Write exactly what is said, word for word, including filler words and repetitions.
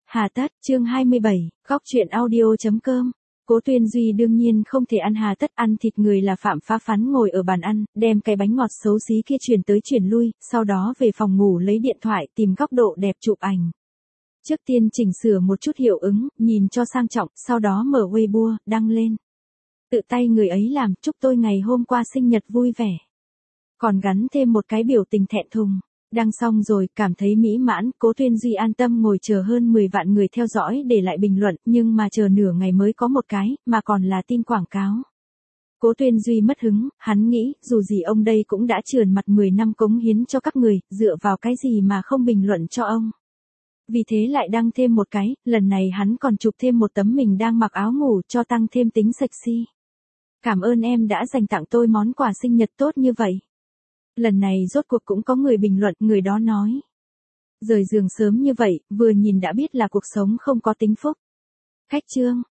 Hà tất, chương hai mươi bảy, góc truyện audio.com. Cố Tuyên Duy đương nhiên không thể ăn hà tất, ăn thịt người là phạm phá phán, ngồi ở bàn ăn, đem cái bánh ngọt xấu xí kia chuyển tới chuyển lui, sau đó về phòng ngủ lấy điện thoại tìm góc độ đẹp chụp ảnh. Trước tiên chỉnh sửa một chút hiệu ứng, nhìn cho sang trọng, sau đó mở Weibo, đăng lên. Tự tay người ấy làm, chúc tôi ngày hôm qua sinh nhật vui vẻ. Còn gắn thêm một cái biểu tình thẹn thùng. Đăng xong rồi, cảm thấy mỹ mãn, Cố Tuyên Duy an tâm ngồi chờ hơn mười vạn người theo dõi để lại bình luận, nhưng mà chờ nửa ngày mới có một cái, mà còn là tin quảng cáo. Cố Tuyên Duy mất hứng, hắn nghĩ, dù gì ông đây cũng đã trườn mặt mười năm cống hiến cho các người, dựa vào cái gì mà không bình luận cho ông. Vì thế lại đăng thêm một cái, lần này hắn còn chụp thêm một tấm mình đang mặc áo ngủ cho tăng thêm tính sexy. Cảm ơn em đã dành tặng tôi món quà sinh nhật tốt như vậy. Lần này rốt cuộc cũng có người bình luận, người đó nói. Rời giường sớm như vậy, vừa nhìn đã biết là cuộc sống không có tính phúc. Khách trương,